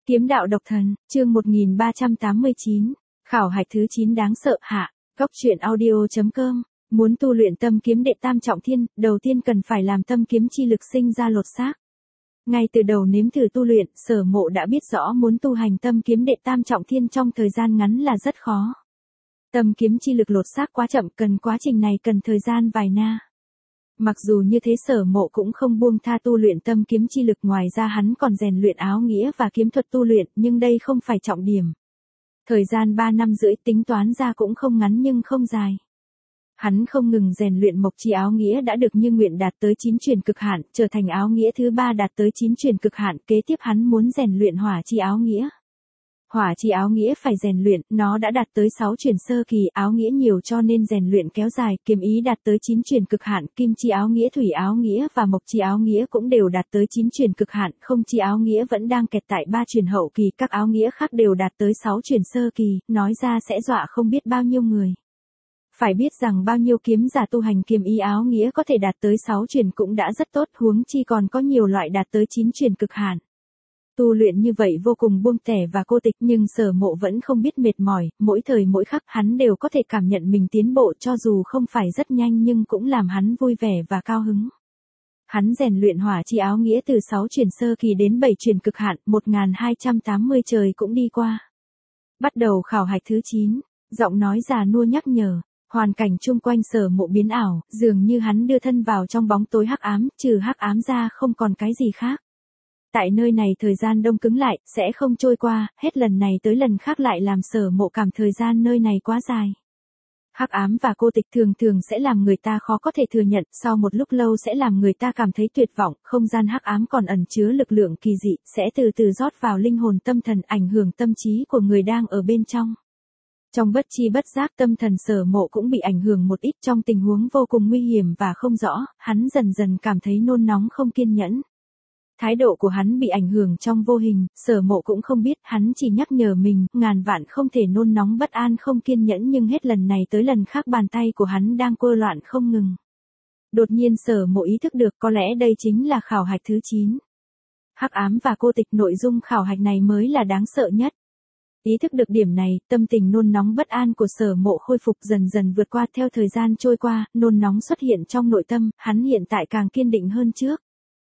Kiếm đạo độc thần, chương 1389, khảo hạch thứ 9 đáng sợ hạ, góc truyện audio.com, muốn tu luyện tâm kiếm đệ tam trọng thiên, đầu tiên cần phải làm tâm kiếm chi lực sinh ra lột xác. Ngay từ đầu nếm thử tu luyện, Sở Mộ đã biết rõ muốn tu hành tâm kiếm đệ tam trọng thiên trong thời gian ngắn là rất khó. Tâm kiếm chi lực lột xác quá chậm, cần quá trình này cần thời gian vài na. Mặc dù như thế Sở Mộ cũng không buông tha tu luyện tâm kiếm chi lực, ngoài ra hắn còn rèn luyện áo nghĩa và kiếm thuật tu luyện, nhưng đây không phải trọng điểm. Thời gian 3 năm rưỡi tính toán ra cũng không ngắn nhưng không dài. Hắn không ngừng rèn luyện mộc chi áo nghĩa đã được như nguyện đạt tới 9 truyền cực hạn, trở thành áo nghĩa thứ 3 đạt tới 9 truyền cực hạn, kế tiếp hắn muốn rèn luyện hỏa chi áo nghĩa. Hỏa chi áo nghĩa phải rèn luyện, nó đã đạt tới 6 truyền sơ kỳ, áo nghĩa nhiều cho nên rèn luyện kéo dài, kiếm ý đạt tới 9 truyền cực hạn, kim chi áo nghĩa, thủy áo nghĩa và mộc chi áo nghĩa cũng đều đạt tới 9 truyền cực hạn, không chi áo nghĩa vẫn đang kẹt tại 3 truyền hậu kỳ, các áo nghĩa khác đều đạt tới 6 truyền sơ kỳ, nói ra sẽ dọa không biết bao nhiêu người. Phải biết rằng bao nhiêu kiếm giả tu hành kiếm ý áo nghĩa có thể đạt tới 6 truyền cũng đã rất tốt, huống chi còn có nhiều loại đạt tới 9 truyền cực hạn. Tu luyện như vậy vô cùng buông tẻ và cô tịch, nhưng Sở Mộ vẫn không biết mệt mỏi, mỗi thời mỗi khắc hắn đều có thể cảm nhận mình tiến bộ, cho dù không phải rất nhanh nhưng cũng làm hắn vui vẻ và cao hứng. Hắn rèn luyện hỏa chi áo nghĩa từ 6 truyền sơ kỳ đến 7 truyền cực hạn, 1280 trời cũng đi qua. Bắt đầu khảo hạch thứ 9, giọng nói già nua nhắc nhở. Hoàn cảnh chung quanh Sở Mộ biến ảo, dường như hắn đưa thân vào trong bóng tối hắc ám, trừ hắc ám ra không còn cái gì khác. Tại nơi này thời gian đông cứng lại, sẽ không trôi qua, hết lần này tới lần khác lại làm Sở Mộ cảm thời gian nơi này quá dài. Hắc ám và cô tịch thường thường sẽ làm người ta khó có thể thừa nhận, sau một lúc lâu sẽ làm người ta cảm thấy tuyệt vọng, không gian hắc ám còn ẩn chứa lực lượng kỳ dị, sẽ từ từ rót vào linh hồn tâm thần, ảnh hưởng tâm trí của người đang ở bên trong. Trong bất chi bất giác tâm thần Sở Mộ cũng bị ảnh hưởng một ít, trong tình huống vô cùng nguy hiểm và không rõ, hắn dần dần cảm thấy nôn nóng không kiên nhẫn. Thái độ của hắn bị ảnh hưởng trong vô hình, Sở Mộ cũng không biết, hắn chỉ nhắc nhở mình, ngàn vạn không thể nôn nóng bất an không kiên nhẫn, nhưng hết lần này tới lần khác bàn tay của hắn đang quơ loạn không ngừng. Đột nhiên Sở Mộ ý thức được có lẽ đây chính là khảo hạch thứ 9. Hắc ám và cô tịch, nội dung khảo hạch này mới là đáng sợ nhất. Ý thức được điểm này, tâm tình nôn nóng bất an của Sở Mộ khôi phục dần dần vượt qua, theo thời gian trôi qua, nôn nóng xuất hiện trong nội tâm, hắn hiện tại càng kiên định hơn trước.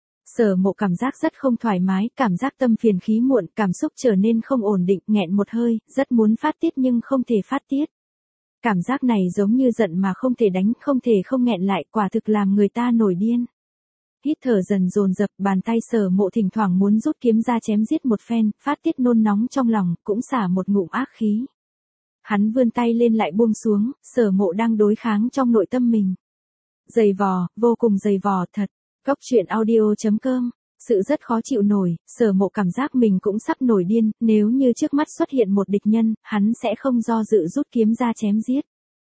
Sở Mộ cảm giác rất không thoải mái, cảm giác tâm phiền khí muộn, cảm xúc trở nên không ổn định, nghẹn một hơi, rất muốn phát tiết nhưng không thể phát tiết. Cảm giác này giống như giận mà không thể đánh, không thể không nghẹn lại, quả thực làm người ta nổi điên. Hít thở dần dồn dập, bàn tay Sở Mộ thỉnh thoảng muốn rút kiếm ra chém giết một phen, phát tiết nôn nóng trong lòng, cũng xả một ngụm ác khí. Hắn vươn tay lên lại buông xuống, Sở Mộ đang đối kháng trong nội tâm mình. Dày vò, vô cùng dày vò thật. Góc truyện audio.com, sự rất khó chịu nổi, Sở Mộ cảm giác mình cũng sắp nổi điên, nếu như trước mắt xuất hiện một địch nhân, hắn sẽ không do dự rút kiếm ra chém giết.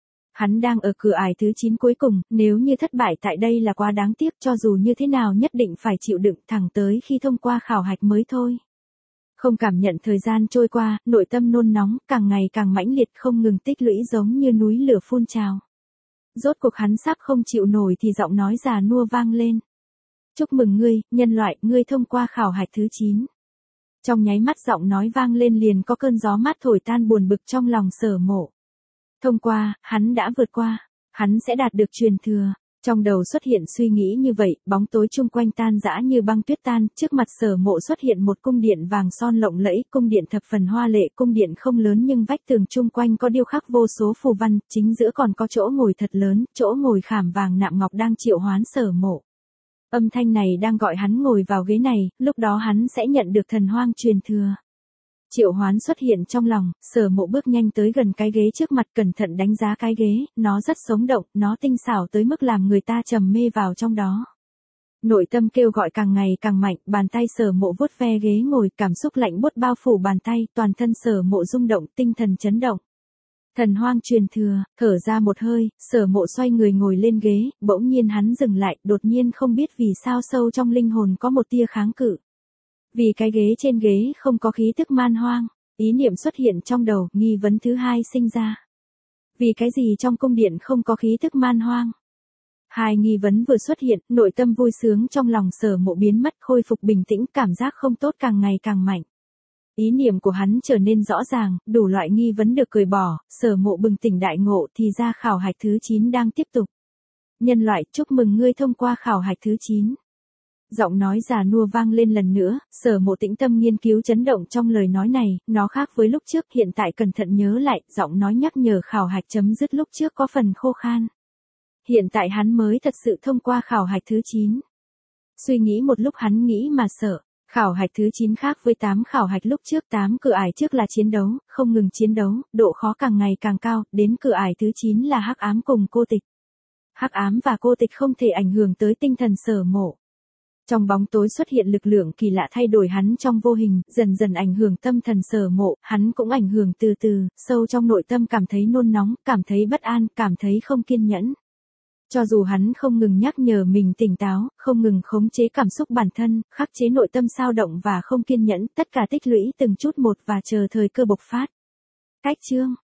Hắn đang ở cửa ải thứ 9 cuối cùng, nếu như thất bại tại đây là quá đáng tiếc, cho dù như thế nào nhất định phải chịu đựng thẳng tới khi thông qua khảo hạch mới thôi. Không cảm nhận thời gian trôi qua, nội tâm nôn nóng, càng ngày càng mãnh liệt, không ngừng tích lũy giống như núi lửa phun trào. Rốt cuộc hắn sắp không chịu nổi thì giọng nói già nua vang lên. Chúc mừng ngươi, nhân loại, ngươi thông qua khảo hạch thứ 9. Trong nháy mắt giọng nói vang lên liền có cơn gió mát thổi tan buồn bực trong lòng Sở Mộ. Thông qua, hắn đã vượt qua, hắn sẽ đạt được truyền thừa. Trong đầu xuất hiện suy nghĩ như vậy, bóng tối chung quanh tan rã như băng tuyết tan, trước mặt Sở Mộ xuất hiện một cung điện vàng son lộng lẫy, cung điện thập phần hoa lệ, cung điện không lớn nhưng vách tường chung quanh có điêu khắc vô số phù văn, chính giữa còn có chỗ ngồi thật lớn, chỗ ngồi khảm vàng nạm ngọc đang triệu hoán Sở Mộ. Âm thanh này đang gọi hắn ngồi vào ghế này, lúc đó hắn sẽ nhận được thần hoang truyền thừa. Triệu hoán xuất hiện trong lòng, Sở Mộ bước nhanh tới gần cái ghế trước mặt, cẩn thận đánh giá cái ghế, nó rất sống động, nó tinh xảo tới mức làm người ta trầm mê vào trong đó. Nội tâm kêu gọi càng ngày càng mạnh, bàn tay Sở Mộ vuốt ve ghế ngồi, cảm xúc lạnh buốt bao phủ bàn tay, toàn thân Sở Mộ rung động, tinh thần chấn động. Thần hoang truyền thừa, thở ra một hơi, Sở Mộ xoay người ngồi lên ghế, bỗng nhiên hắn dừng lại, đột nhiên không biết vì sao sâu trong linh hồn có một tia kháng cự. Vì cái ghế trên ghế không có khí tức man hoang, ý niệm xuất hiện trong đầu, nghi vấn thứ hai sinh ra. Vì cái gì trong cung điện không có khí tức man hoang? Hai nghi vấn vừa xuất hiện, nội tâm vui sướng trong lòng Sở Mộ biến mất, khôi phục bình tĩnh, cảm giác không tốt càng ngày càng mạnh. Ý niệm của hắn trở nên rõ ràng, đủ loại nghi vấn được cởi bỏ, Sở Mộ bừng tỉnh đại ngộ thì ra khảo hạch thứ 9 đang tiếp tục. Nhân loại, chúc mừng ngươi thông qua khảo hạch thứ 9. Giọng nói già nua vang lên lần nữa, Sở Mộ tĩnh tâm nghiên cứu chấn động trong lời nói này, nó khác với lúc trước, hiện tại cẩn thận nhớ lại, giọng nói nhắc nhở khảo hạch chấm dứt lúc trước có phần khô khan. Hiện tại hắn mới thật sự thông qua khảo hạch thứ 9. Suy nghĩ một lúc hắn nghĩ mà sợ, khảo hạch thứ 9 khác với 8 khảo hạch lúc trước, 8 cửa ải trước là chiến đấu, không ngừng chiến đấu, độ khó càng ngày càng cao, đến cửa ải thứ 9 là hắc ám cùng cô tịch. Hắc ám và cô tịch không thể ảnh hưởng tới tinh thần Sở Mộ. Trong bóng tối xuất hiện lực lượng kỳ lạ thay đổi hắn trong vô hình, dần dần ảnh hưởng tâm thần Sở Mộ, hắn cũng ảnh hưởng từ từ, sâu trong nội tâm cảm thấy nôn nóng, cảm thấy bất an, cảm thấy không kiên nhẫn. Cho dù hắn không ngừng nhắc nhở mình tỉnh táo, không ngừng khống chế cảm xúc bản thân, khắc chế nội tâm xao động và không kiên nhẫn, tất cả tích lũy từng chút một và chờ thời cơ bộc phát. Cách chương